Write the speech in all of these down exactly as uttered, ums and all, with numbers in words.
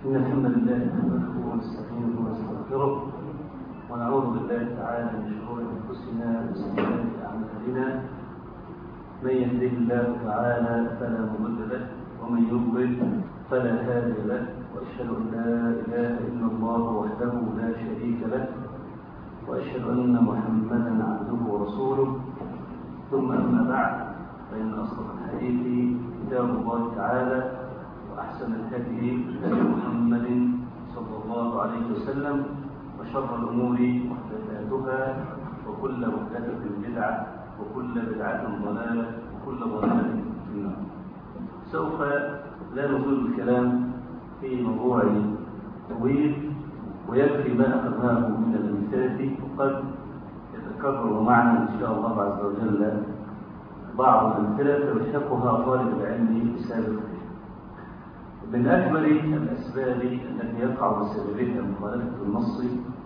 إن الحمد لله نحمده ونستعينه ونستغفره ونعوذ بالله تعالى من شرور أنفسنا وسيئات أعمالنا. من يهده الله تعالى فلا مضل له ومن يضلل فلا هادي له، وأشهد أن لا إله إلا الله وحده لا شريك له، وأشهد أن محمدا عبده ورسوله. ثم أما بعد، فإن أصدق الحديث كتاب الله تعالى، وأحسن الهدي هدي محمد صلى الله عليه وسلم، وشر الأمور محدثاتها، وكل محدثة بدعة، وكل بدعة ضلالة، وكل ضلالة في النار. سوف لا نطيل الكلام في موضوع طويل، ويكفي ما أخذناه من الأمثلة، وقد يتكرر معنا إن شاء الله عز وجل بعض الأمثلة يلحقها طالب العلم بسابق. من أكبر الأسباب التي يقع بسببها مخالفة النص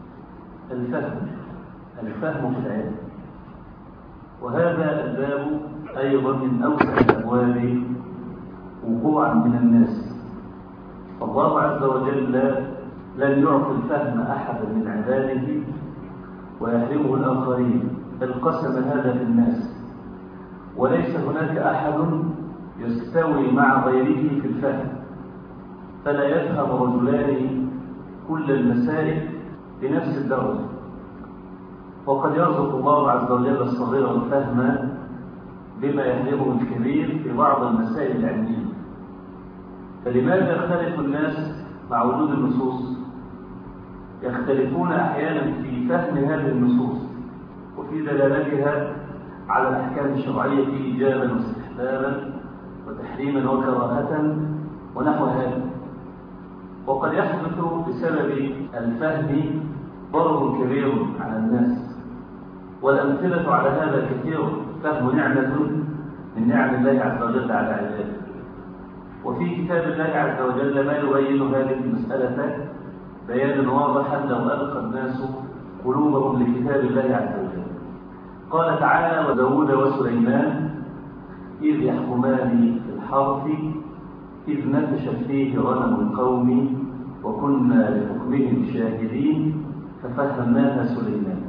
الفهم الفهم في العلم، وهذا الباب أيضا من أوسع الأبواب وقوعا من الناس. الله عز وجل لن يعطي الفهم أحدا من عباده ويحرمه الآخرين، بل قسم هذا في الناس، وليس هناك أحد يستوي مع غيره في الفهم، فلا يفهم رجلان كل المسائل بنفس الدرجة. وقد يرزق الله عز وجل الصغير الفهم بما يحرمه الكبير في بعض المسائل العلمية. فلماذا يختلف الناس مع وجود النصوص؟ يختلفون أحيانا في فهم هذه النصوص وفي دلالتها على الأحكام الشرعية إيجابا واستحبابا وتحريما وكراهة ونحو هذا. وقد يحدث بسبب الفهم ضرر كبير على الناس، والأمثلة على هذا كثير. فهم نعمة من نعم الله عز وجل على عباده، وفي كتاب الله عز وجل ما يبين هذه المسألة بيانا واضحا لو ألقى الناس قلوبهم لكتاب الله عز وجل. قال تعالى: وداود وسليمان إذ يحكمان في الحرث إذ نفشت فيه غنم القوم وكنا لحكمهم شاهدين ففهمناها سليمان.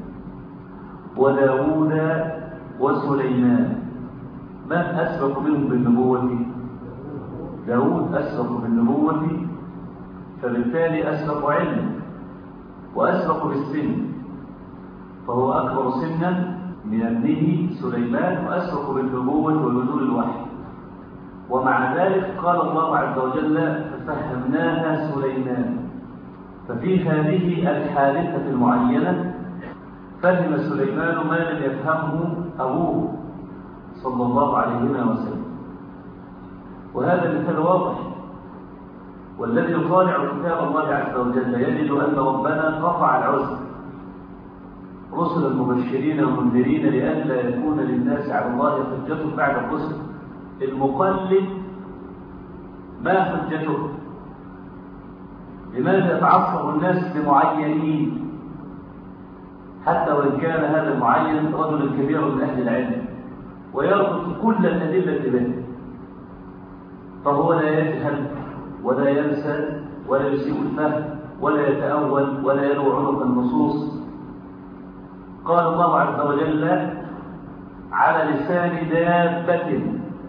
وداود وسليمان، من أسبق منهم بالنبوة؟ داود أسبق بالنبوة، فبالتالي أسبق علما وأسبق بالسن، فهو أكبر سنا من ابنه سليمان، وأسبق بالنبوة ونزول الوحي. ومع ذلك قال الله عز وجل: ففهمناها سليمان. ففي هذه الحادثة المعينة فهم سليمان ما لم يفهمه أبوه صلى الله عليه وسلم، وهذا مثال واضح. والذي يطالع كتاب الله عز وجل يجد أن ربنا قطع العذر، رسلا مبشرين ومنذرين لئلا يكون للناس على الله حجة بعد الرسل. المقلد ما حجته؟ لماذا يتعصب الناس بمعينين حتى وإن كان هذا المعين رجل كبير من أهل العلم ويربط كل الأدلة به؟ فهو لا يجهل ولا ينسى ولا يسيء الفهم ولا يتأول ولا يلو عنق النصوص. قال الله عز وجل على لسان دابة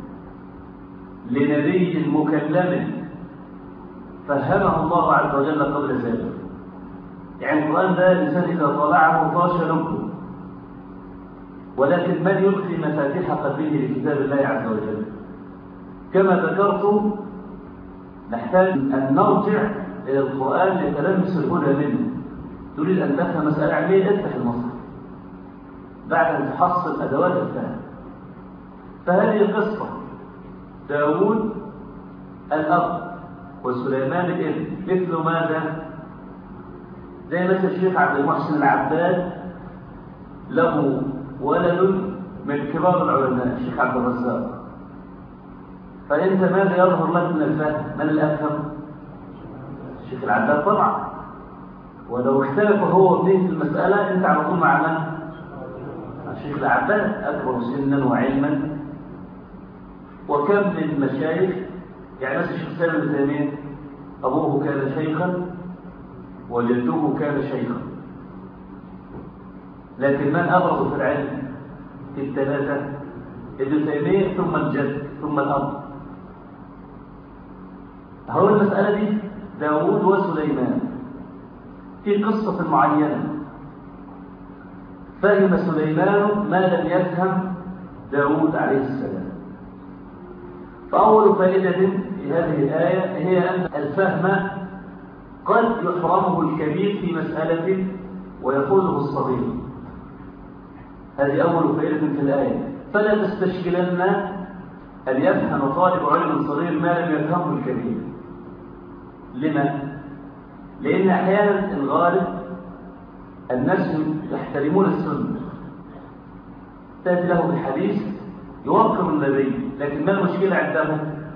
لنبي مكلم فهمه الله عز وجل قبل ذلك. يعني القرآن ده الإنسان إذا طلعه طاش لبه، ولكن من يلقي مفاتيح قلبه لكتاب الله عز وجل؟ كما ذكرت، نحتاج أن نرجع إلى القرآن لتلمس الهدى منه. تريد أن تفهم مسألة علمية، افتح المصحف بعد أن تحصل أدوات الفهم. فهذه قصة داود الأب وسليمان الابن مثل ماذا؟ زي مثل الشيخ عبد المحسن العباد له ولد من كبار العلماء الشيخ عبد الرزاق. فأنت ماذا يظهر لك من الفهم؟ من الأفهم؟ الشيخ العباد طبعا. ولو اختلف هو وابنه في المسألة أنت على طول مع من؟ الشيخ العباد أكبر سنا وعلما. وكم من المشايخ، يعني مثل الشيخ سالم بن تيمية أبوه كان شيخا وجده كان شيخا، لكن من أبرز في العلم في الثلاثة؟ ابن تيمية ثم الجد ثم الأب. هو المسألة دي داود وسليمان في قصة معينة، فهم سليمان ما لم يفهم داود عليه السلام. فأول فائدة في هذه الآية هي أن الفهم قد يحرمه الكبير في مسألة ويقوله الصغير. هذه أول فائدة في الآية. فلا تستشكلن أن يفهم طالب علم صغير ما لم يفهمه الكبير. لما؟ لأن أحيانا الغالب الناس يحترمون السنة، تأتي له بالحديث يوقر النبي، لكن ما المشكلة عندهم؟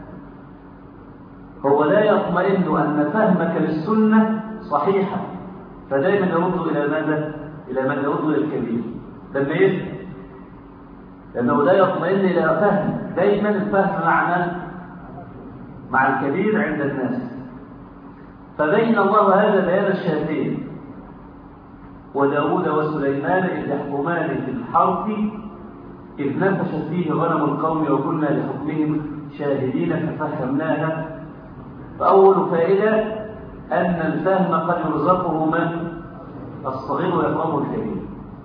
هو لا يطمئن أن فهمك للسنة صحيحة، فدائما يرد إلى ماذا؟ إلى من يرد إلى الكبير. لما يفهم، لأنه لا يطمئن إلى فهم، دائما الفهم مع من؟ مع الكبير عند الناس. فبين الله هذا بيان الشهادتين. وداود وسليمان إذ يحكمان في الحرث إذ نفشت فيه غنم القوم وكنا لحكمهم شاهدين ففهمناها. فأول فائدة أن الفهم قد يرزقه من؟ الصغير ويفهمه الكبير.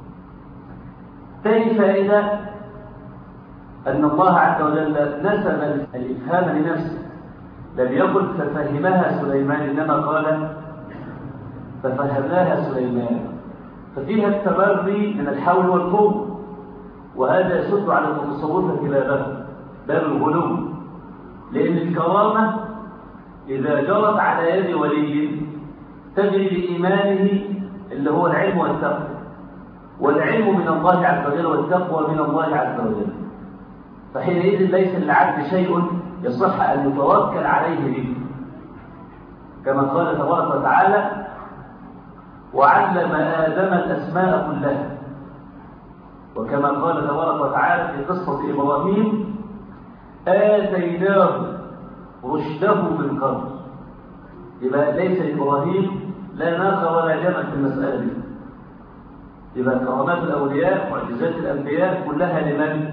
ثاني فائدة أن الله عز وجل نسب الإفهام لنفسه، لم يقل ففهمها سليمان، إنما قال ففهمناها سليمان، ففيها التبري من الحول والقوة، وهذا يسد على المتصوفة بابه باب الغلو، لأن الكرامة إذا جرت على يد ولي تجري بإيمانه اللي هو العلم والتقوى، والعلم من الله عز وجل والتقوى من الله عز وجل، فحينئذ ليس للعبد شيء يصح أن يتوكل عليه به، كما قال تبارك وتعالى وعلم آدم الأسماء كلها، وكما قال تبارك وتعالى في قصة إبراهيم آتيناه رشده من قبل. يبقى ليس إبراهيم لا ناقة ولا جمل في المسألة دي. يبقى كرامات الأولياء معجزات الأنبياء كلها لمن؟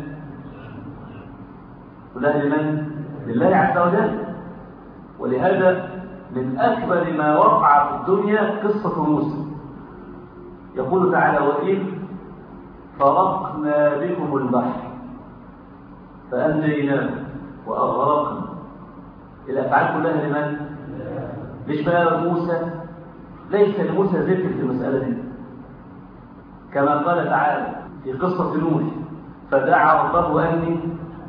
كلها لمن؟ لله عز وجل. ولهذا من أكبر ما وقع في الدنيا قصة موسى، يقول تعالى وإذ فرقنا بكم البحر فأنجيناه وأغرقنا. الأفعال كلها لمن؟ ليش بقى موسى؟ ليس لموسى ذكر في المسألة دي، كما قال تعالى في قصة نوح فدعا ربه أني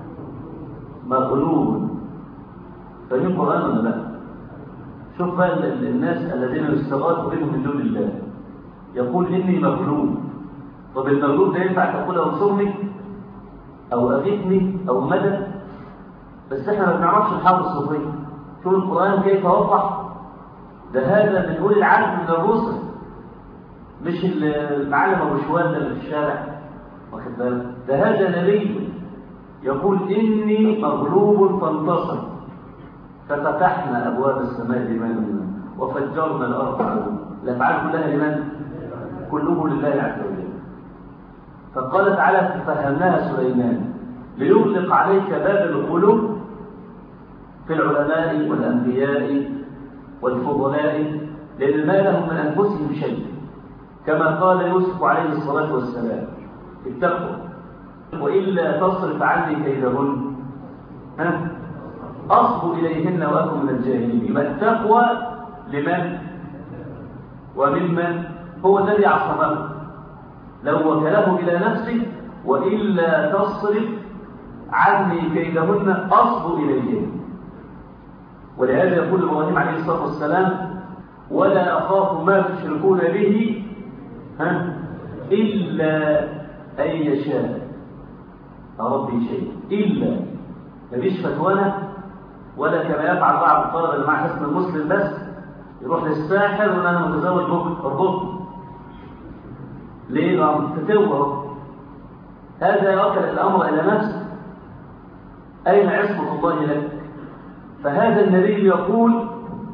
مغلوب. فمن قرآن ولا لا؟ شوف بقى الناس الذين يستغاثوا بهم من دون الله، يقول إني مغلوب. طب المغلوب ده ينفع تقول انصرني أو أغثني أو مدد؟ بس احنا ما بنعرفش الحال الصوفي. شوف القرآن كيف وضح ده، هذا من أولي العزم من الرسل، مش المعلم أبو شوال اللي في الشارع، واخد بالك؟ ده هذا نبي يقول إني مغلوب فانتصر ففتحنا أبواب السماء بماء وفجرنا الأرض عيونا. الأفعال كلها لمن؟ كله لله عز وجل. فقال تعالى ففهمناها سليمان ليغلق عليك باب الغلو في العلماء والأنبياء والفضلاء، لأن ما لهم من أنفسهم شيء، كما قال يوسف عليه الصلاة والسلام في التقوى وإلا تصرف عني كيدهن ها أصب إليهن وأكن من الجاهلين. يبقى التقوى لمن وممن؟ هو الذي عصمه، لو وكله إلى نفسه وإلا تصرف عني كيدهن أصب إليهن. ولهذا يقول إبراهيم عليه الصلاة والسلام ولا أخاف ما تشركون به ها إلا أن يشاء ربي شيء. إلا مفيش فتوانة، ولا كما يفعل بعض الطلبة اللي مع حسن المسلم بس يروح للساحر ويقول أنا متزوج بكرة اربطني. ليه؟ بقى تتوه. هذا يوكل الأمر إلى نفسه. أين عصمة الله لك؟ فهذا النبي يقول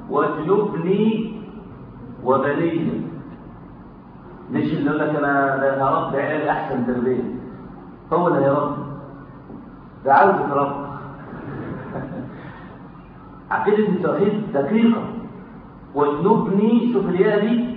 واجنبني وبني. مش اللي يقول لك انا هربي عيالي احسن تربيه، هو اللي هيربي، ده عاوز يتربى. عقيده التوحيد دقيقه. واجنبني، شوف الياء دي،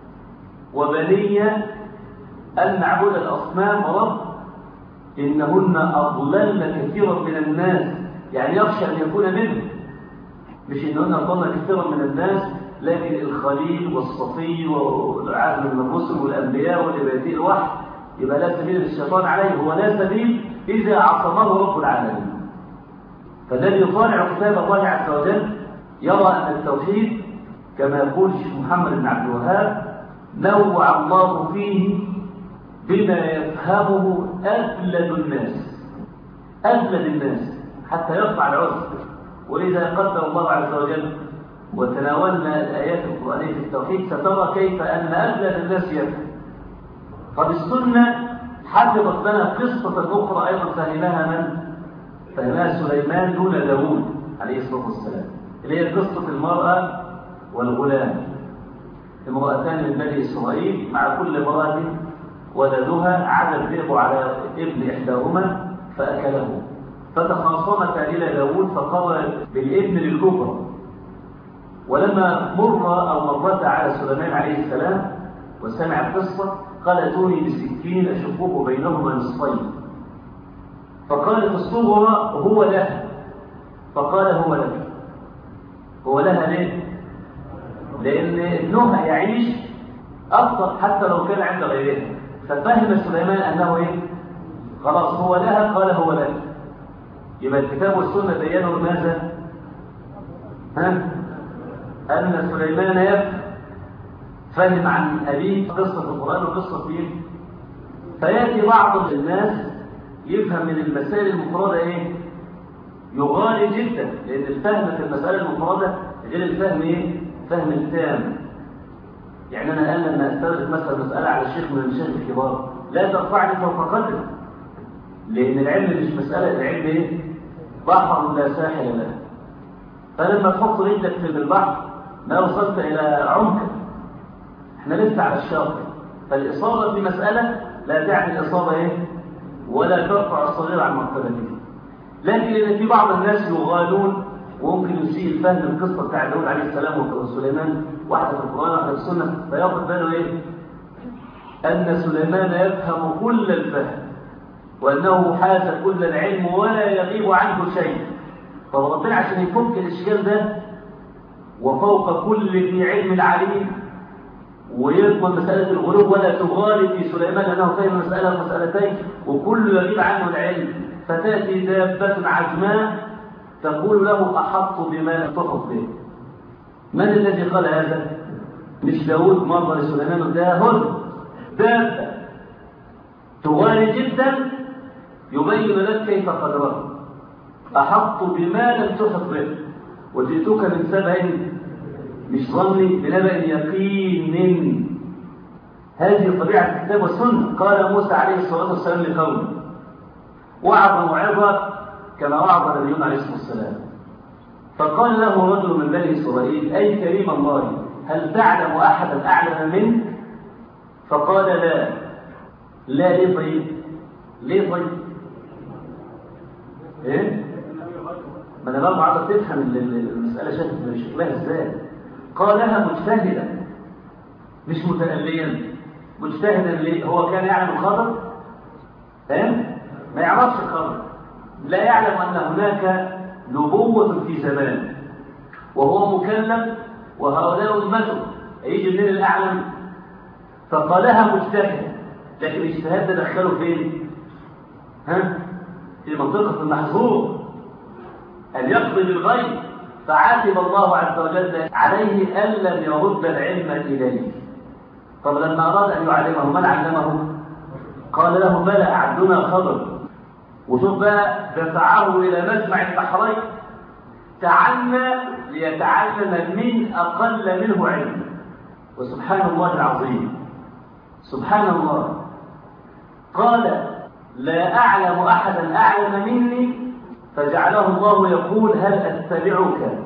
وبني ان نعبد الاصنام رب انهن اضللن كثيرا من الناس، يعني يخشى ان يكون منهم، مش انهن اضللن كثيرا من الناس، لكن الخليل والصفي والعهد من الرسل والانبياء واللي بياتيه الوحي يبقى لا سبيل للشيطان عليه، هو لا سبيل اذا عصمه رب العالمين. فالذي يطالع كتاب الله عز وجل يرى ان التوحيد كما يقول الشيخ محمد بن عبد الوهاب نوع الله فيه بما يفهمه أبلد الناس، أبلد الناس حتى يرفع العذر. وإذا قدر الله عز وجل وتناولنا الآيات القرآنية في التوحيد سترى كيف أن أبلد الناس يفهم. فبالسنة حفظت لنا قصة أخرى أيضا فهمها من؟ فهمها سليمان دون داوود عليه الصلاة والسلام، اللي هي قصة المرأة والغلام. امرأتان من بني إسرائيل مع كل امرأة ولدها عاد الذئب على ابن إحداهما فأكله، فتخاصمتا إلى داود فقضى بالابن للكبرى. ولما مر أو مرت على سليمان عليه السلام وسمع القصة قال ائتوني بسكين أشقه بينهما نصفين، فقالت الصغرى هو لها، فقال هو لك. هو لها ليه؟ لأن ابنها يعيش أفضل حتى لو كان عند غيرها. ففهم سليمان أنه إيه؟ خلاص هو لها، قال هو لك. يبقى الكتاب والسنة بيّنوا ماذا؟ ها؟ أن سليمان يفهم، فهم عن أبيه قصة القرآن وقصة فيه. فيأتي بعض الناس يفهم من المسائل المفردة إيه؟ يغالي جدا، لأن الفهم في المسألة المفردة غير الفهم إيه؟ فهم التام. يعني أنا الآن لما أستدرك مثلا مسألة على الشيخ من المشايخ الكبار لا ترفعني فوق قدري، لأن العلم مش مسألة، العلم إيه؟ بحر لا ساحل له. فلما تحط رجلك في البحر ما وصلت إلى عمق، احنا لسه على الشاطئ. فالإصابة في مسألة لا تعني الإصابة إيه؟ ولا ترفع الصغير عن مرتبته. لكن إن في بعض الناس يغالون وممكن يسيء الفهم القصة بتاع داود عليه السلام وسليمان، واحدة في القرآن واحدة في السنة، فياخد باله إيه؟ أن سليمان يفهم كل الفهم وأنه حاز كل العلم ولا يغيب عنه شيء. فربنا عشان يفك الإشكال ده وفوق كل ذي علم عليم ويضمن مسألة الغلو ولا تغالي في سليمان أنه فهم مسألة مسألتين وكل يغيب عنه العلم، فتأتي دابة عجماء تقول له أحط بما لم تحط به. من الذي قال هذا؟ مش داود مرة لسليمان، ده هن دابة تغالي جدا يبين لك كيف قدره. أحط بما لم تحط به وجئتك من سبع مش ظني بنبأ يقين. هذه طبيعة الكتاب والسنة. قال موسى عليه الصلاة والسلام لقومه وعظ موعظة كما وعظ نبينا عليه الصلاة والسلام، فقال له رجل من بني إسرائيل أي كريم الله هل تعلم أحدا أعلم منك؟ فقال لا. لا ليه طيب؟ ليه طيب؟ إيه؟ ما أنا برضه عايز تفهم المسألة شكلها إزاي. قالها مجتهدا مش متأليا. مجتهدا ليه؟ هو كان يعلم الخبر؟ فاهم؟ ما يعرفش الخبر، لا يعلم أن هناك نبوة في زمان وهو مكلم وهؤلاء أمته، يجي منين الأعلم؟ فقالها مجتهد، لكن الاجتهاد ده دخله فين؟ ها؟ في منطقة المحظور أن يقضي بالغيب، فعاتب الله عز وجل عليه أن لم يرد العلم إليه. طب لما أراد أن يعلمه من علمه؟ قال له بلى عبدنا خبر. وشوف بقى دفعه إلى مجمع البحرين تعلم ليتعلم من أقل منه علما. وسبحان الله العظيم، سبحان الله، قال لا أعلم أحدا أعلم مني، فجعله الله يقول هل أتبعك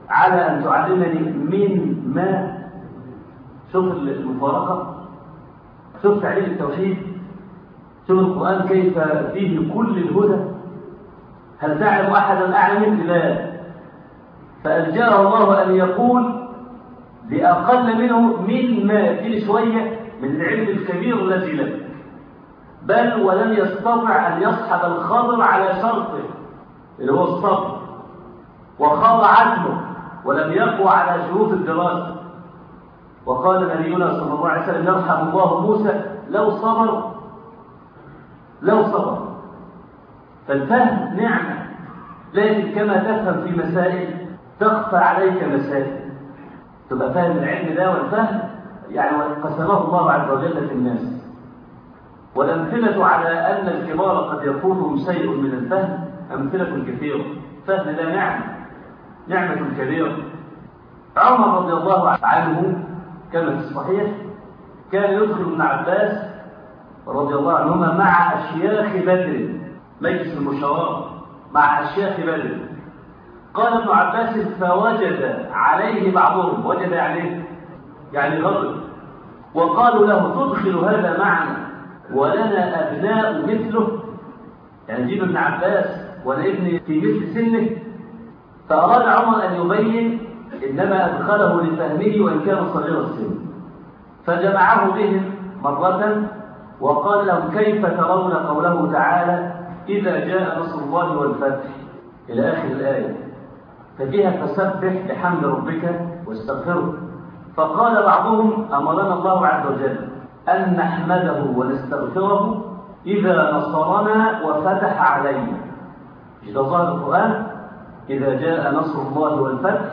على أن تعلمني من ما. شوف المفارقة، شوف تعليم التوحيد، شوف القرآن كيف فيه كل الهدى. هل تعلم أحدا أعلم؟ لا. فألجأه الله أن يقول بأقل منه من ما فيه شوية من العلم الكبير الذي لك، بل ولم يستطع أن يصحب الخضر على شرطه اللي هو الصبر، وخاض عدله ولم يقوى على شروط الدراسة. وقال نبينا صلى الله عليه وسلم يرحم الله موسى لو صبر لو صبر. فالفهم نعمة، لكن كما تفهم في مسائل تخفى عليك مسائل، تبقى فاهم العلم ده والفهم يعني قسمه الله عز وجل في الناس. والأمثلة على أن الكبار قد يفوتهم شيء من الفهم أمثلة كثيرة. فهم ده نعمة، نعمة كبيرة. عمر رضي الله عنه كما في الصحيح كان يدخل ابن عباس رضي الله عنهما مع أشياخ بدر، مجلس المشاورة مع أشياخ بدر. قال ابن عباس فوجد عليه بعضهم، وجد عليه يعني غضب، وقالوا له تدخل هذا معنا ولنا أبناء مثله، يعني جيب ابن عباس وأنا ابني في مثل سنه. فأراد عمر أن يبين إنما أدخله لفهمه وإن كان صغير السن، فجمعه بهم مرة وقال لهم كيف ترون قوله تعالى إذا جاء نصر الله والفتح إلى آخر الآية، ففيها فسبح بحمد ربك واستغفره. فقال بعضهم أمرنا الله عز وجل أن نحمده ونستغفره إذا نصرنا وفتح علينا. إذا ظهر القرآن إذا جاء نصر الله والفتح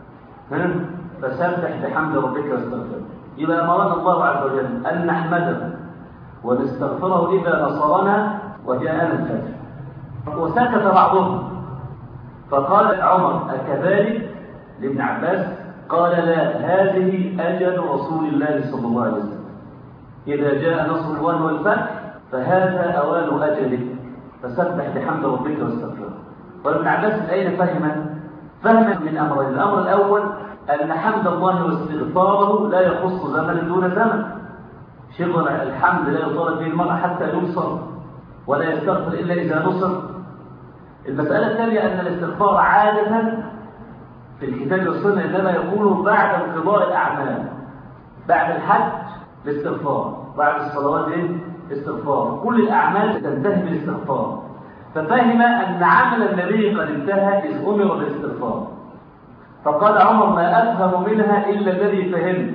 فسبح بحمد ربك واستغفره، إذا أمرنا الله عز وجل أن نحمده ونستغفره إذا نصرنا وجاءنا الفتح. وسكت بعضهم، فقال عمر أكذلك لابن عباس؟ قال لا، هذه أجل رسول الله صلى الله عليه وسلم، إذا جاء نصر الله والفتح فهذا أوان أجله فسبح بحمد ربك واستغفره. وابن عباس أين فهم؟ فهم من أمرين. الأمر الأول أن حمد الله واستغفاره لا يخص زمن دون زمن، شغل الحمد لا يطالب به المرء حتى ينصر ولا يستغفر إلا إذا نصر. المسألة الثانية أن الاستغفار عادة في الكتاب والسنة إنما يكون بعد انقضاء الأعمال، بعد الحج الاستغفار، بعد الصلوات الاستغفار، كل الأعمال تنتهي بالاستغفار. ففهم أن عمل النبي قد انتهى إذ أمر بالاستغفار. فقال عمر ما أفهم منها إلا الذي فهمت.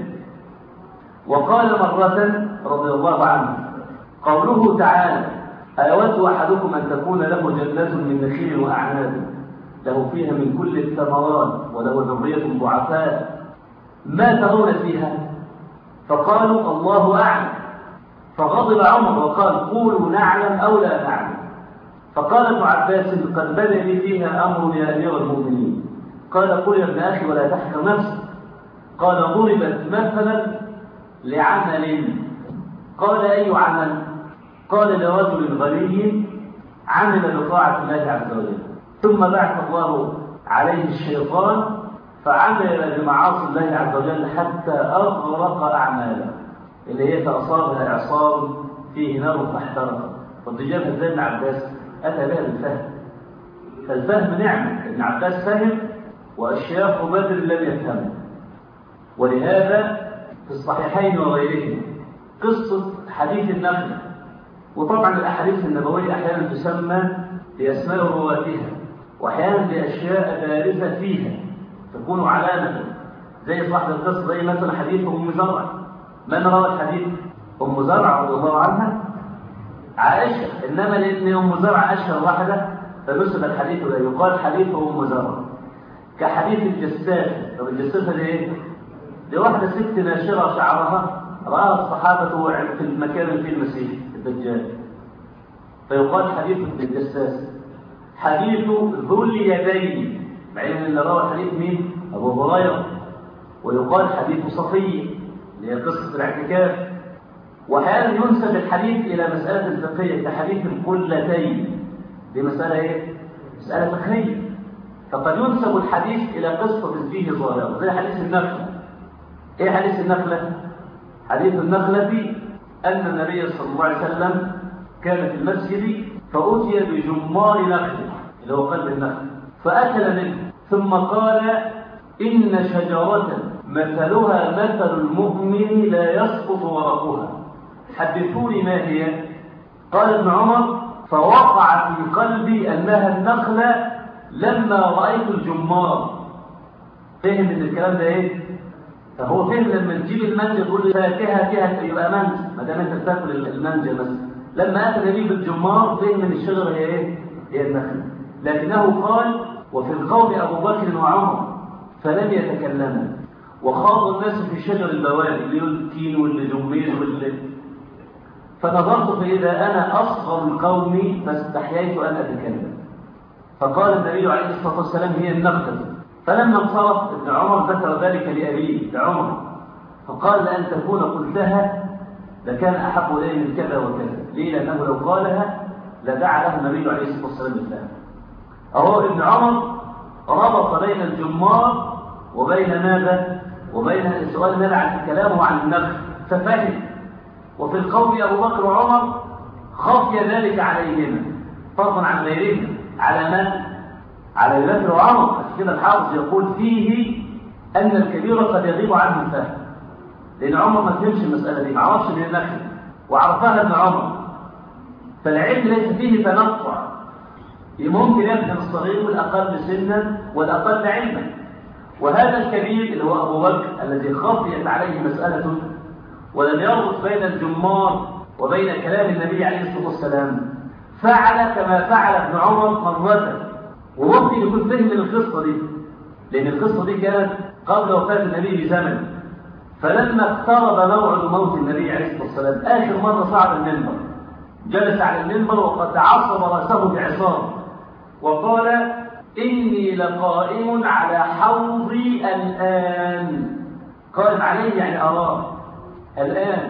وقال مرة رضي الله عنه قوله تعالى أيود أحدكم أن تكون له جنة من نخيل وأعناب له فيها من كل الثمرات وله ذرية ضعفاء ما ترون فيها؟ فقالوا الله أعلم. فغضب عمر وقال قولوا نعلم أو لا نعلم. فقال ابن عباس قد بدا لي فيها أمر يا أمير المؤمنين. قال قل يا ابن أخي ولا تحكر نفسك. قال ضربت مثلا لعمل. قال أي عمل؟ قال لرجل غني عمل بطاعة الله عز وجل ثم بعث الله عليه الشيطان فعمل بمعاصي الله عز وجل حتى أغرق أعماله اللي هي فأصابها إعصار فيه نار فاحترق. فالضجاب ازاي ابن عباس أتى بها بالفهم. فالفهم نعمة. ابن عباس فهم وأشياخ بدر لم يفهموا. ولهذا في الصحيحين وغيرهم قصة حديث النخل. وطبعا الأحاديث النبوية أحيانا تسمى بأسماء رواتها وأحيانا بأشياء بارزة فيها تكون علامة، زي صاحب القصة زي مثلا حديث أم زرع. من روى الحديث؟ أم زرع رضي الله عنها عائشة، إنما لأن أم زرع أشهر واحدة فنسب الحديث لا يقال حديث أم زرع. كحديث الجساسة. طب الجساسة ليه؟ لواحدة ست ناشرة شعرها رأى الصحابة في المكان فيه المسيح الدجال فيقال حديث الجساسة. حديث ذو اليدين مع ان اللي روى الحديث مين؟ أبو هريرة. ويقال حديث صفية اللي هي قصة الاعتكاف. وأحيانا ينسب الحديث إلى مسألة الفقهية كحديث القلتين. دي مسألة إيه؟ مسألة فقهية. فقد ينسب الحديث إلى قصة فيه ظاهرة زي حديث النخلة. إيه حديث النخلة؟ حديث النخلة أن النبي صلى الله عليه وسلم كان في المسجد فأتي بجمار نخل اللي هو قلب النخل فأكل منه ثم قال إن شجرة مثلها مثل المؤمن لا يسقط ورقها حدثوني ما هي؟ قال ابن عمر فوقع في قلبي أنها النخلة لما رأيت الجمار. فهم ان الكلام ده ايه؟ فهو فهم لما تجيب المانجا تقول لي فاكهه فيها يبقى مانجا ما دام انت بتاكل المانجا بس. لما اتى النبي بالجمار فهم ان الشجره هي ايه؟ هي النخله. لكنه قال وفي القوم ابو بكر وعمر فلم يتكلما وخاض الناس في شجر البوادي اللي هو التين والجميز واللي فنظرت فاذا انا اصغر القوم فاستحييت ان اتكلم. فقال النبي عليه الصلاه والسلام هي النخله. فلما انصرف ابن عمر ذكر ذلك لأبيه لعمر فقال لأن تكون قلتها لكان أحب إليه من كذا وكذا. ليه؟ لأنه لو قالها لدعا له النبي عليه الصلاة والسلام بالله. أهو ابن عمر ربط بين الجمار وبين ماذا؟ وبين السؤال ماذا عن كلامه عن النخل ففهم. وفي القوم أبو بكر وعمر خفي ذلك عليهما فضلا عن غيرهما على من؟ على أبي بكر وعمر. كده الحافظ يقول فيه أن الكبير قد يغيب عنه الفهم لأن عمر ما فهمش المسألة دي ما عرفش من النخل وعرفها ابن عمر. فالعلم ليس فيه تنطع ممكن يفهم الصغير والأقل سنا والأقل علما. وهذا الكبير اللي هو أبو بكر الذي خفيت عليه مسألة ولم يربط بين الجمار وبين كلام النبي عليه الصلاة والسلام فعل كما فعل ابن عمر مرة. وممكن يكون فهم القصة دي لأن القصة دي كانت قبل وفاة النبي بزمن. فلما اقترب موعد موت النبي عليه الصلاة والسلام آخر مرة صعد المنبر جلس على المنبر وقد عصب رأسه بعصام وقال إني لقائم على حوضي الآن. قائم عليه يعني أراه الآن.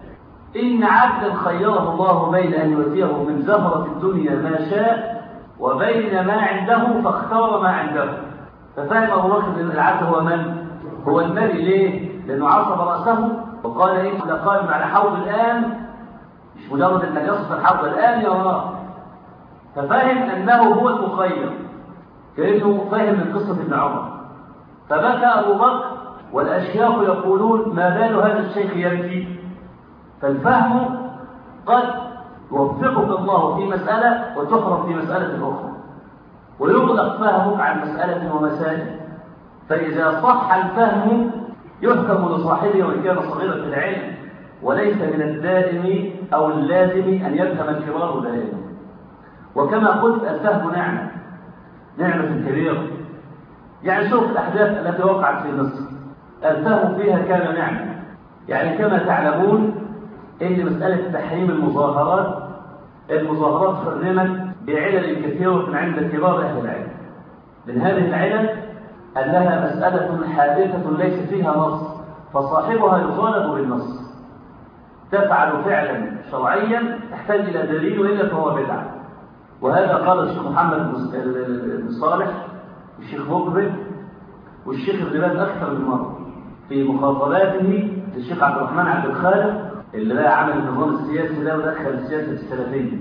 إن عبدا خيره الله بين أن يؤتيه من زهرة الدنيا ما شاء وبين ما عنده فاختار ما عنده. ففهم أبو بكر أن العبد هو من؟ هو النبي. ليه؟ لأنه عصب رأسه وقال إيه لقائم على حوض الآن مش مجرد أن يصف الحوض الآن يراه. ففهم أنه هو المخير كأنه فهم من قصة ابن عمر. فبكى أبو بكر والأشياخ يقولون ما بال هذا الشيخ يبكي. فالفهم قد يوفقك الله في مسألة وتحرم في مسألة أخرى ويغلق فهمك عن مسألة ومسائل. فإذا صح الفهم يحكم لصاحبه وإن كان صغيرا في العلم وليس من الدائم أو اللازم أن يفهم الكبار دائما. وكما قلت الفهم نعمة نعمة كبيرة. يعني شوف الأحداث التي وقعت في مصر الفهم فيها كان نعمة. يعني كما تعلمون إن مسألة تحريم المظاهرات المظاهرات حرمت بعلل كثيرة من عند كبار أهل العلم. من هذه العلل أنها مسألة حادثة ليس فيها نص فصاحبها يطالب بالنص. تفعل فعلا شرعيا تحتاج إلى دليل وإلا فهو بدعة. وهذا قال الشيخ محمد بن صالح والشيخ مقبل والشيخ ابن باز أكثر من مرة في مخاطباته للشيخ عبد الرحمن عبد الخالق اللي بقى عمل النظام السياسي ده ودخل السياسة السلفية.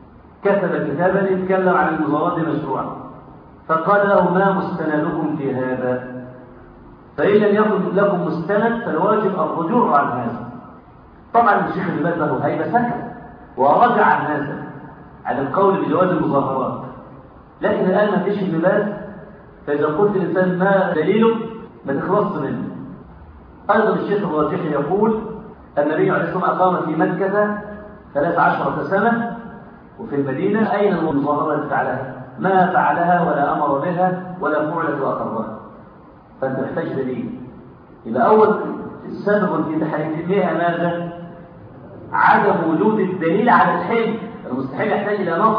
كتب كتابا يتكلم عن المظاهرات مشروعة فقال له ما مستندكم في هذا؟ فإن لم يكن لكم مستند فالواجب الرجوع عن هذا. طبعا الشيخ ابن باز له هيبة سكت ورجع الناس عن القول بجواز المظاهرات. لكن الآن ما فيش ابن باز فإذا قلت الإنسان ما دليله ما تخلص منه. أيضا الشيخ الراجحي يقول النبي عليه الصلاة والسلام أقام في مكة ثلاث عشرة سنة وفي المدينة أين المظاهرة التي فعلها؟ ما فعلها ولا أمر بها ولا فعلت وأقرها. فأنت محتاج دليل. إذا أول سبب في تحريمها ماذا؟ عدم وجود الدليل على الحل. المستحيل يحتاج إلى نص.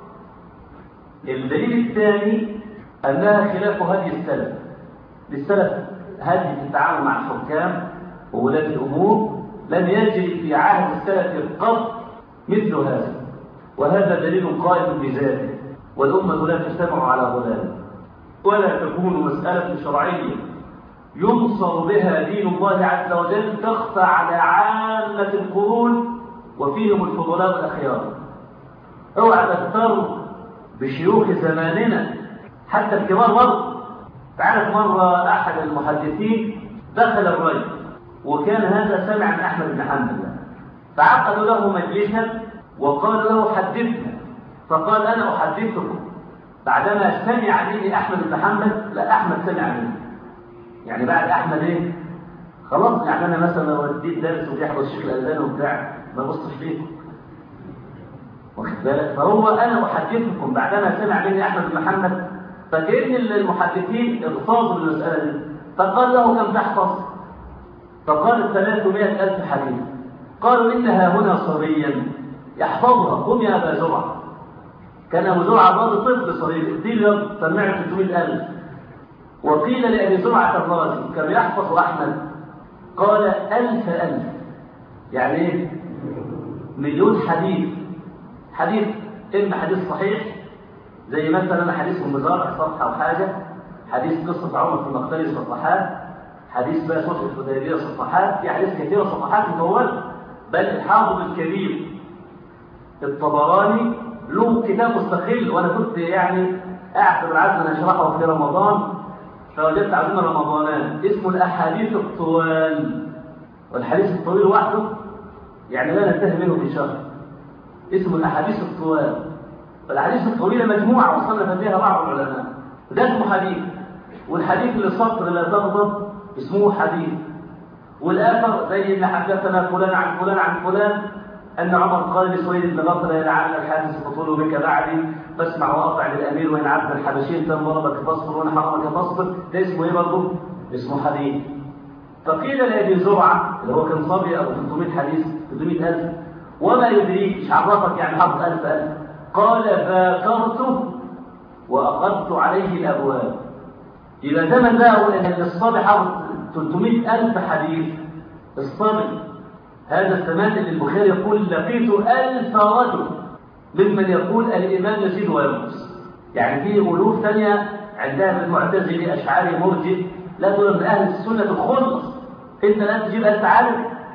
الدليل الثاني أنها خلاف هدي السلف. للسلف هدي في التعامل مع الحكام وولاة الأمور لم يجري في عهد السلف قط مثل هذا. وهذا دليل قائم بذاته والأمة لا تجتمع على ضلال. ولا تكون مسألة شرعية ينصر بها دين الله عز وجل تخفى على عامة القرون وفيهم الفضلاء والأخيار. اوعى تغتر بشيوخ زماننا حتى الكبار برضه. تعرف مرة أحد المحدثين دخل الري، وكان هذا سمع من أحمد بن حنبل، فعقدوا له مجلسا وقالوا له حدثنا، فقال أنا أحدثكم بعدما سمع مني أحمد بن حنبل. لا، أحمد سمع مني، يعني بعد أحمد إيه؟ خلاص. يعني أنا مثلا لو اديت درس وبيحفظ الشيخ الألباني وبتاع ما بصش فيه، واخد بالك؟ فهو أنا أحدثكم بعدما سمع مني أحمد بن محمد. فكأن المحدثين اغتاظوا بالمسألة دي، فقال له كم تحفظ؟ فقال ثلاثمائة ألف حديث. قالوا إنها هنا صبيا يحفظها، قم يا أبا زرعة. كان أبو زرعة برضه طفل صغير، اديله سمعه ثلاثمائة ألف. وقيل لأبي زرعة الرازي كم يحفظ أحمد؟ قال ألف ألف، يعني إيه؟ مليون حديث. حديث إما حديث صحيح زي مثلا حديث المزارع صفحة أو حاجة، حديث قصة عمر في المقتل صفحات، حديث بقى صلح الحديبية صفحات، في حديث كثيرة صفحات مطولة. بل الحافظ الكبير الطبراني له كتاب مستقل، وأنا كنت يعني أعتبر العزم أن أشرحه في رمضان، فوجدت عزم رمضانان اسمه الأحاديث الطوال. والحديث الطويل وحده يعني لا ننتهي منه في شهر، اسمه الأحاديث الطوال. فالحديث الطويلة مجموعة وصنف فيها بعض العلماء، ده اسمه حديث. والحديث اللي سطر لا تغضب اسمه حديث. والآخر زي ان حدثنا فلان عن فلان عن فلان أن عمر قال لسويد بن بطل يا لعل الحادث تطول بك بعدي فاسمع وأطع للأمير وإن عبد الحبشي تم ضربك فاصبر وإن حرمك فاصبر. ده اسمه إيه برضه؟ اسمه حديث. فقيل لأبي زرعة اللي هو كان صبي أبو ثلاثمائة حديث ثلاثمائة ألف، وما يدريك ايش عرفك يعني حفظ ألف ألف؟ قال فاكرته وأخذت عليه الأبواب. يبقى زمن بقى أن الصبي حفظ ثلاثمائة ألف حديث. الصبي هذا الزمان اللي البخاري يقول لقيت ألف رجل ممن يقول الإمام يزيد وينقص. يعني في ألوف ثانية عندها المعتزلي أشعري مرجئ، لا دول من أهل السنة الخلص. أنت لا تجيب أنت عارف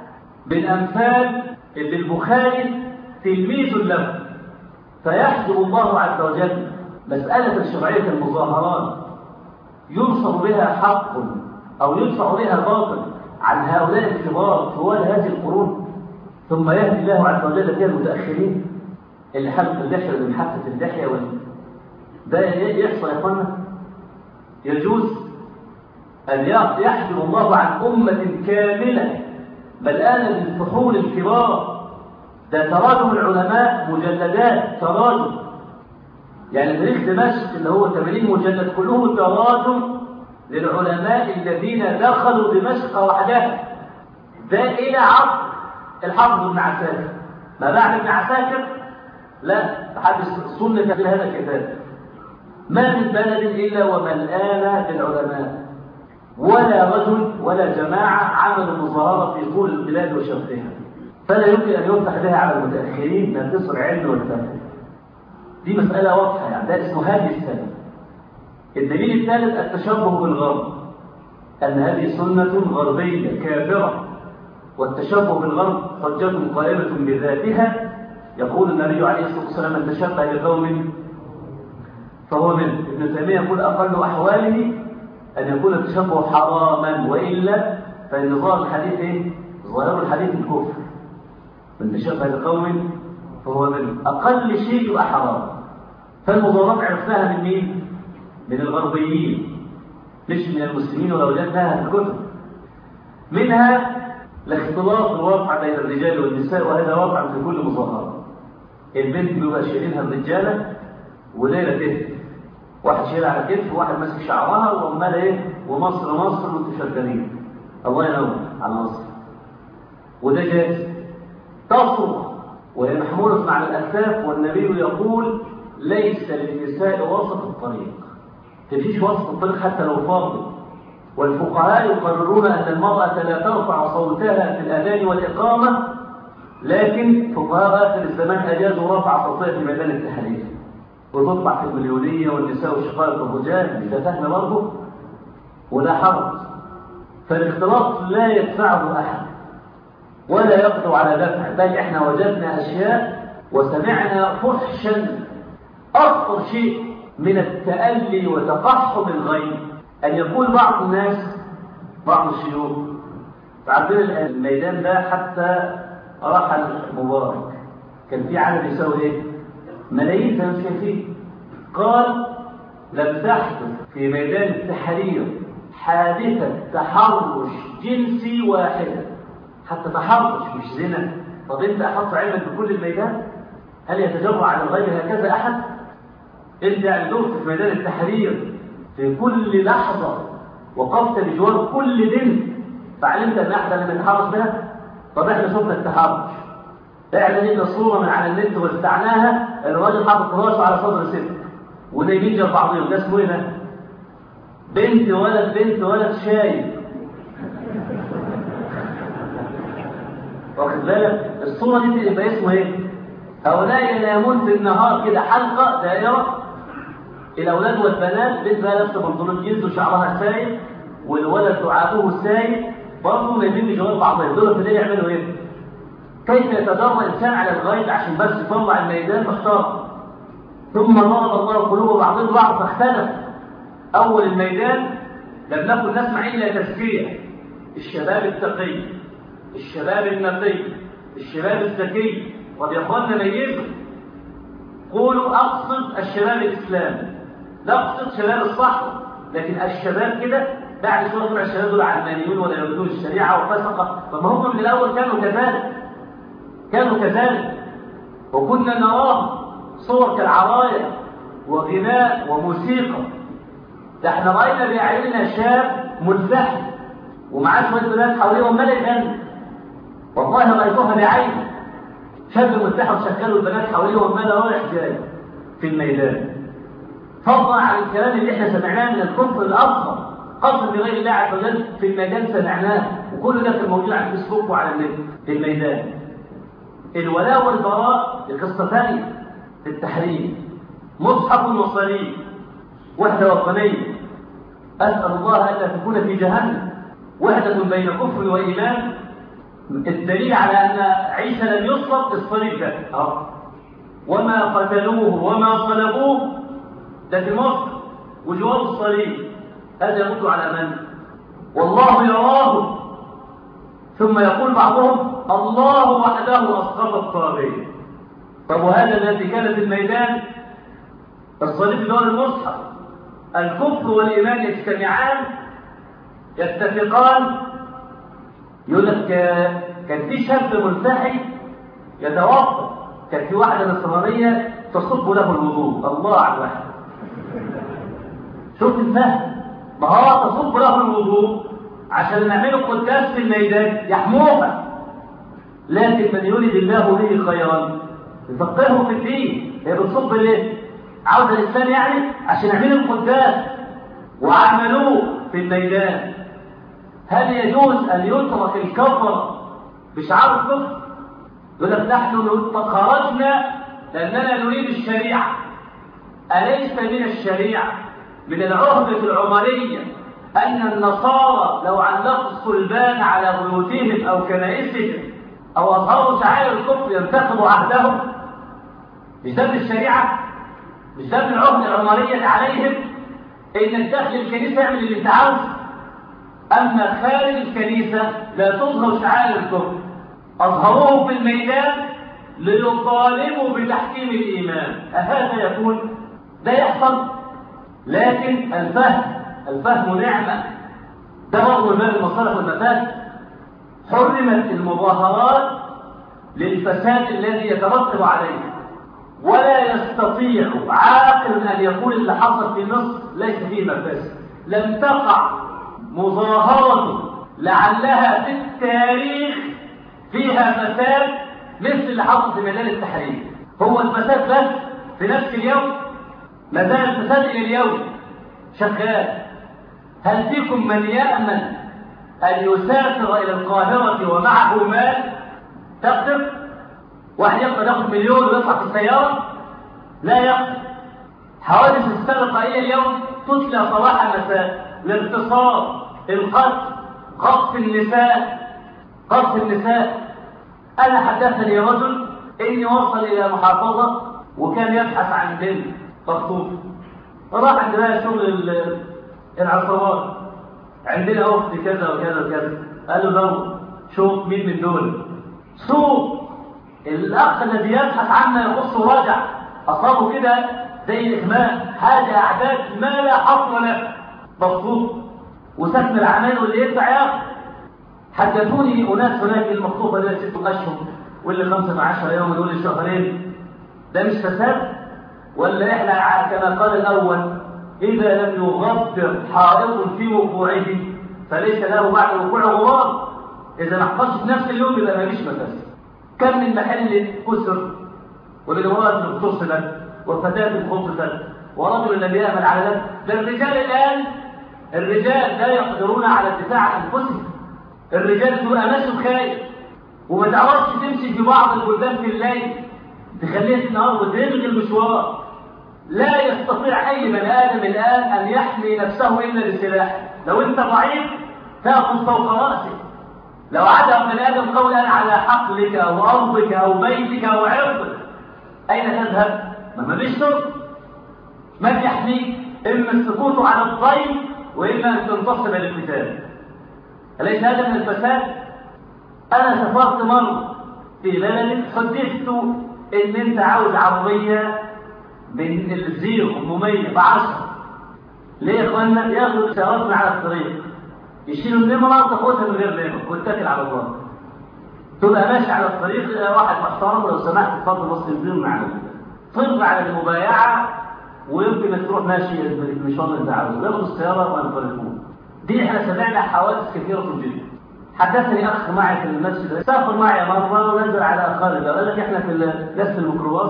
بالأمثال اللي البخاري تلميذ له، فيحجب الله عز وجل مسألة الشرعية المظاهرات ينصر بها حق أو يدفع بها باطل عن هؤلاء الكبار طوال هذه القرون، ثم يهدي الله عز وجل فيها المتأخرين اللي حلق اللحية واللي محفة اللحية وال... ده يحصل يا اخوانا. يجوز أن يحجب الله عن أمة كاملة ملآنة بالفحول الكبار. ده تراجم العلماء مجلدات تراجم، يعني تاريخ دمشق اللي هو ثمانين مجلد كله تراجم للعلماء الذين دخلوا دمشق وحدها. ده إلى عصر الحافظ ابن عساكر. ما بعد ابن عساكر لا تحدث سنة في هذا الكتاب. ما من بلد إلا وملآن بالعلماء، ولا رجل ولا جماعة عملوا مظاهرة في طول البلاد وشرقها، فلا يمكن أن يفتح بها على المتأخرين من تصل علم والفهم. دي مسألة واضحة، يعني ده اسمه هذه السنة. الدليل الثالث التشبه بالغرب، أن هذه سنة غربية كافرة، والتشبه بالغرب حجة قائمة بذاتها. يقول النبي عليه الصلاة والسلام من تشبه بقوم فهو منه. ابن تيمية يقول أقل أحواله أن يكون التشبه حراما، وإلا فإن ظاهر الحديث إيه؟ ظاهر الحديث الكفر. من تشبه بقوم فهو منه، أقل شيء يبقى حرام. فالمظاهرات عرفناها من مين؟ من الغربيين مش من المسلمين، ولو وجدناها في الكتب. منها الاختلاط الواقع بين الرجال والنساء، وهذا واقع في كل مظاهرة. البنت بيبقى شايلينها الرجالة وليلة كتف، واحد شايلها على كتف وواحد ماسك شعرها وعمال ايه ومصر مصر وتشغلين. الله ينور على مصر. وده جائز. تصرخ وهي محمولة مع الأكتاف، والنبي يقول ليس للنساء وسط الطريق. تفيش وسط الطريق حتى لو فاضي. والفقهاء يقررون أن المرأة لا ترفع صوتها في الأذان والإقامة، لكن فقهاء آخر الزمان أجازوا رفع صوتها في ميدان التحرير. وتطلع في المليونية والنساء وشقائق الرجال، مش ده فهم برضه ولا حرج. فالاختلاط لا يدفعه أحد ولا يقدر على دفعه، بل احنا وجدنا أشياء وسمعنا فحشا أخطر شيء من التألي وتقحم الغيب، أن يقول بعض الناس، بعض الشيوخ، عندنا الميدان ده حتى راح مبارك كان في عدد يساوي ايه؟ ملايين تمشي فيه. قال لم تحدث في ميدان التحرير حادثة تحرش جنسي واحدة، حتى تحرش مش زنا. طب انت احط علمك بكل الميدان؟ هل يتجرع على الغير هكذا احد؟ انت يعني دورت في ميدان التحرير في كل لحظة وقفت بجوار كل بنت فعلمت ان احد لم يتحرش بها؟ طب احنا شفنا التحرش، احنا جبنا صورة من على النت واستعناها، الراجل حاطط راسه على صدر ست ونايمين جنب بعضهم، ده اسمه ايه ده؟ بنت ولد بنت ولد شايب. واخد بالك؟ الصورة دي يبقى اسمه ايه؟ هؤلاء ينامون في النهار كده حلقة دائرة، الأولاد والبنات، بنت بقى لابسة بنطلون جينز وشعرها سايب والولد دعاته سايب برضه نايمين بجوار بعضهم، دول في الليل يعملوا ايه؟ كيف يتدرب إنسان على الغيب عشان بس يطلع الميدان محتار؟ ثم ضرب الله قلوب بعضهم بعض فاختلف. أول الميدان لم نكن نسمع إلا تزكية، الشباب التقي، الشباب النقي، الشباب الذكي. طب يا اخوانا ميزوا، قولوا أقصد الشباب الإسلامي، لا أقصد شباب الصحوة، لكن الشباب كده بعد شوية طلع الشباب دول علمانيون ولا يردون الشريعة وفسقة. طب ما هم من الأول كانوا كذلك، كانوا كذلك، وكنا نراه صور كالعرايا وغناء وموسيقى. ده احنا رأينا بأعيننا شاب ملتحي ومعاه شوية بنات حواليه وما لا يغني، والله رأيتها بعيني، شاب ملتحي وشكلوا البنات حواليه وما لا رايح جاي في الميدان. فضلا عن الكلام اللي احنا سمعناه من الكفر الأصغر، قصد بغير الله عز وجل في الميدان سمعناه، وكل ده في الموجود على الفيسبوك وعلى النت في الميدان. الولاء والبراء لقصة ثانية في التحريم، مصحف وصليب، وحدة وطنية، أسأل الله ألا تكون في جهنم، وحدة بين كفر وإيمان. الدليل على أن عيسى لم يصلب الصليب ده، وما قتلوه وما صلبوه، ده في مصر وجوار الصليب، هذا يمد على من؟ والله يراه. ثم يقول بعضهم الله وحده أسقط الطاغية. طب وهذا الذي كان في الميدان الصليب دور المصحف، الكفر والإيمان يجتمعان يتفقان. يقول لك كان في شاب ملتحي يتوقف، كان في واحدة نصرانية تصب له الوضوء، الله على الواحد. شوف الفهم، ما هو تصب له الوضوء عشان نعمله قداس في الميدان يحموها، لكن من يريد الله به خيرا يفقهه في الدين. هي بتصب ليه؟ عاوز الإسلام يعني عشان يعملوا القداس وعملوه في الميدان. هل يجوز أن يترك الكفر بشعار الكفر؟ يقول لك نحن خرجنا لأننا نريد الشريعة. أليس من الشريعة من العهدة العمرية أن النصارى لو علقوا الصلبان على بيوتهم أو كنائسهم أو أظهروا شعائر الكفر ينتخبوا عهدهم؟ مش ده من الشريعة؟ مش ده من العهدة العمرية عليهم إنك داخل الكنيسة يعمل اللي أنت عاوزه، أما خارج الكنيسة لا تظهر شعائر الكفر. أظهروه في الميدان ليطالبوا بتحكيم الإيمان، أهذا يكون؟ ده يحصل. لكن الفهم، الفهم نعمة، ده برضه باب المصالح والمفاسد. حرمت المظاهرات للفساد الذي يترتب عليه، ولا يستطيع عاقل أن يقول اللي حصل في مصر ليس فيه مفاسد. لم تقع مظاهرة لعلها في التاريخ فيها فساد مثل اللي حصل في ميدان التحرير. هو الفساد بس في نفس اليوم، ما زال الفساد إلى اليوم شغال. هل فيكم من يأمن أن يسافر إلى القاهرة ومعه مال؟ تقدر؟ واحد يقدر ياخد مليون ويطلع في السيارة؟ لا يقدر. حوادث السرقة إلى اليوم تتلى صباح مساء، الاغتصاب، القتل، قذف النساء، قذف النساء. أنا حدثني رجل إني وصل إلى محافظة وكان يبحث عن بنت مخطوفة، راح عندنا شغل العصابات، عندنا أخت كذا وكذا وكذا، قال له دور شوف مين من دول. سوق الأخ الذي يبحث عنا يخص راجع، أصابه كده زي الإخماء، حاجة أعداد ما لا حصر له، مخطوف وسكن العمال واللي يدفع ياخد. حدثوني أناس هناك المخطوفة دي ست أشهر واللي خمسة عشر يوم واللي شهرين. ده مش فساد؟ ولا إحنا كما قال الأول إذا لم يغفر حائط في وقوعه فليس له بعد وقوعه غبار. إذا ما حصلش في نفس اليوم يبقى ما فيش مفاسد. كم من محل كسر وللمرأة اغتصبت وفتاة خطفت ورجل لم يأمل على ذلك. ده الرجال الآن الرجال لا يقدرون على الدفاع عن أنفسهم. الرجال تبقى ماشي خايف وما تعرفش تمشي في بعض البلدان في الليل تخليها في النهار وتلغي المشوار. لا يستطيع أي بني آدم الآن أن يحمي نفسه إلا بسلاح. لو أنت ضعيف تأخذ فوق رأسك. لو عدا بني آدم قولا على حقلك أو أرضك أو بيتك أو عرضك أين تذهب؟ ما فيش سلطة. ما يحميك إما السكوت على الضيف وإما أن تنتصب للقتال. أليس هذا من الفساد؟ أنا سافرت مرة في بلد حدثت إن أنت عاوز عربية من الزيرو ثمانمية بعشرة. ليه يا إخوانا؟ ياخدوا سياراتنا على الطريق يشيلوا النمرة وتاخدها من غير نمرة واتكل على الله. تبقى ماشي على الطريق واحد محترم لو سمحت اتفضل بص الزيرو معانا. تطلع على المبايعة ويمكن انك تروح ماشي المشوار اللي انت عاوزه، ياخدوا السيارة وينطلقون. دي احنا سمعنا حوادث كثيرة جدا. حدثني اخ معي في المسجد سافر معي مرة ونزل على اخارج، قال لك احنا في نفس الميكروباص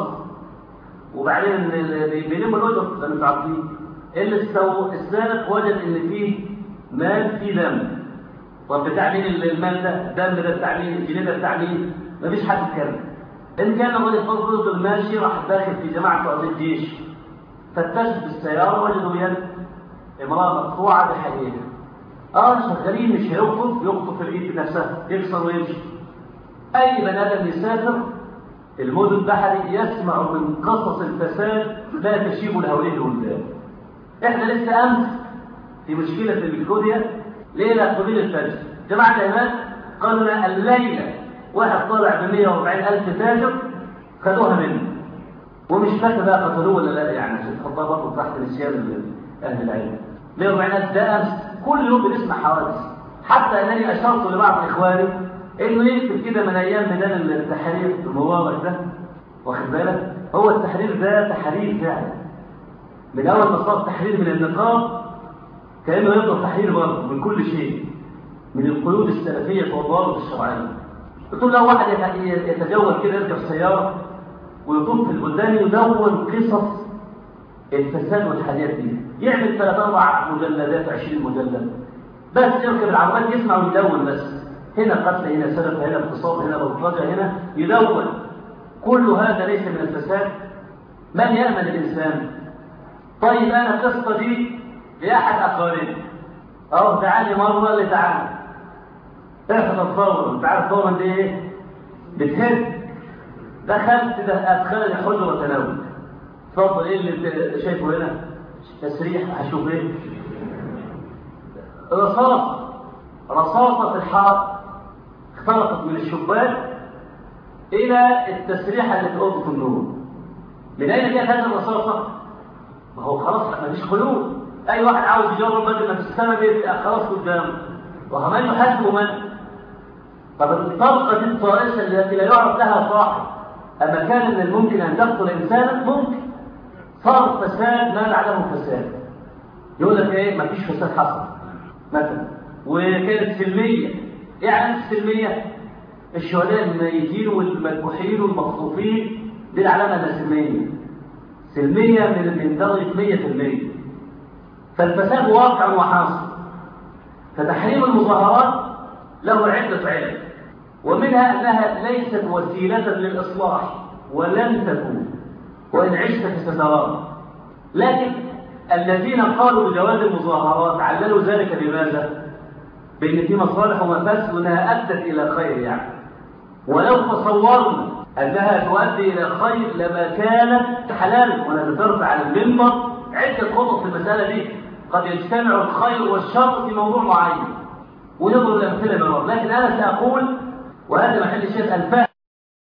وبعدين بيلموا الاجر زي ما انتم عارفين. اللي السارق وجد ان فيه مال فيه دم. طب بتاع مين المال ده؟ الدم ده بتاع مين؟ الجنيه ده بتاع مين؟ مفيش حد يتكلم. ان كان الرجل يفضل ماشي راح داخل في جماعه قائد الجيش، فتشت بالسياره وجدوا يد امراه مقطوعه بحديدها. اه شغالين مش هيخطف، يخطف الايد نفسها يكسر ويمشي. اي بني ادم يسافر المدن البحري يسمع من قصص الفساد لا تشيب لهؤلاء الولدان. احنا لسه امس في مشكله في الكوديا ليله قبيل الفجر، جماعه الامام قالوا لنا الليله واحد طالع ب مئة وأربعين ألف تاجر خدوها منه، ومش فاكر بقى قتلوه ولا لا، يعني عشان تحطها برضه تحت نسيان اهل العلم. مئة وأربعين ألف ده امس، كل يوم بنسمع حوادث. حتى انني اشرت لبعض اخواني انه يكتب كده من ايام بدل التحرير المبارك ده، واخد بالك؟ هو التحرير ده تحرير فعلا. من اول ما صار تحرير من النقاب كانه يفضل تحرير برضه من كل شيء، من القيود السلفيه والضوابط الشرعيه. قلت له لو واحد يتجول كده يركب سياره ويطوف في البلدان يدون قصص الفساد والحاجات دي، يعمل ثلاث اربع مجلدات عشرين مجلد بس يركب العربيات يسمع ويدون بس، هنا قتل هنا سرقه هنا اغتصاب هنا بلطجه هنا يدون. كل هذا ليس من الفساد؟ من يأمن الانسان؟ طيب انا القصه دي لاحد اقاربي اهو تعالي مره اللي تعالى احنا تصور. انت عارف طبعا دي ايه؟ بتهد. دخلت ده ادخلني حجره تناول. اتفضل ايه اللي شايفه هنا؟ تسريح. هشوف ايه؟ رصاصه رصاصه في الحائط اختلطت من الشباك الى التسريحه اللي في اوضه النوم. من اين جاءت هذه الرصاصه؟ ما هو خلاص ما فيش حلول. اي واحد عاوز يجرب بدل ما في السنه بيبقى خلاص قدامه وكمان يحاسبه من؟ طب الطلقه دي الطائشه التي لا يعرف لها صاحب، اما كان من الممكن ان تقتل انسانا ممكن. صار فساد ما بعده فساد. يقول لك ايه؟ ما فيش فساد حصل مثلا وكانت سلميه. يعني السلميه الشهداء الميتين والمذبوحين والمخطوفين دي العلامه انها سلميه. سلميه من درجه مئة بالمئة. فالفساد واقع وحاصل. فتحريم المظاهرات له عدة علل، ومنها أنها ليست وسيلة للإصلاح ولن تكون، وإن عشت فستراه. لكن الذين قالوا بجواز المظاهرات عللوا ذلك بماذا؟ بأن في مصالح ومفاسد وأنها أدت إلى خير يعني. ولو تصورنا أنها تؤدي إلى خير لما كانت حلال. وأنا ذكرت على المنبر عدة خطط في المسألة دي، قد يجتمع الخير والشر في موضوع معين ونضرب الأمثلة بالورد. لكن أنا سأقول، وهذا محل الشيء، الفهم